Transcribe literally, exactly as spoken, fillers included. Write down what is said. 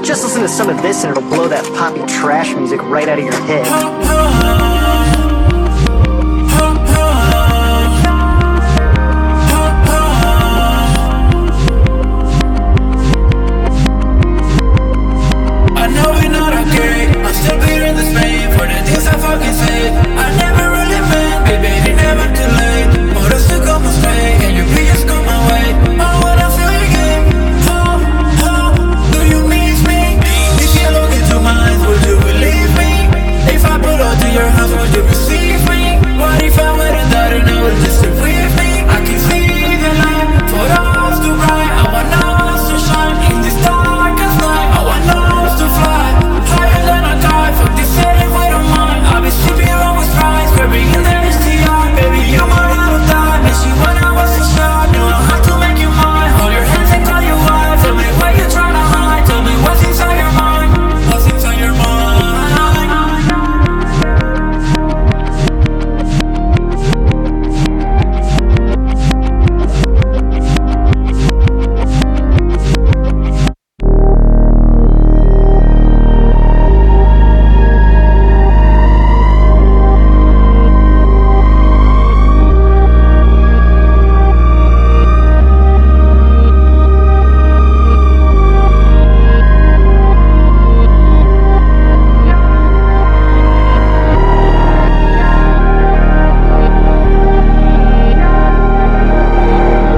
Just listen to some of this and it'll blow that poppy trash music right out of your head.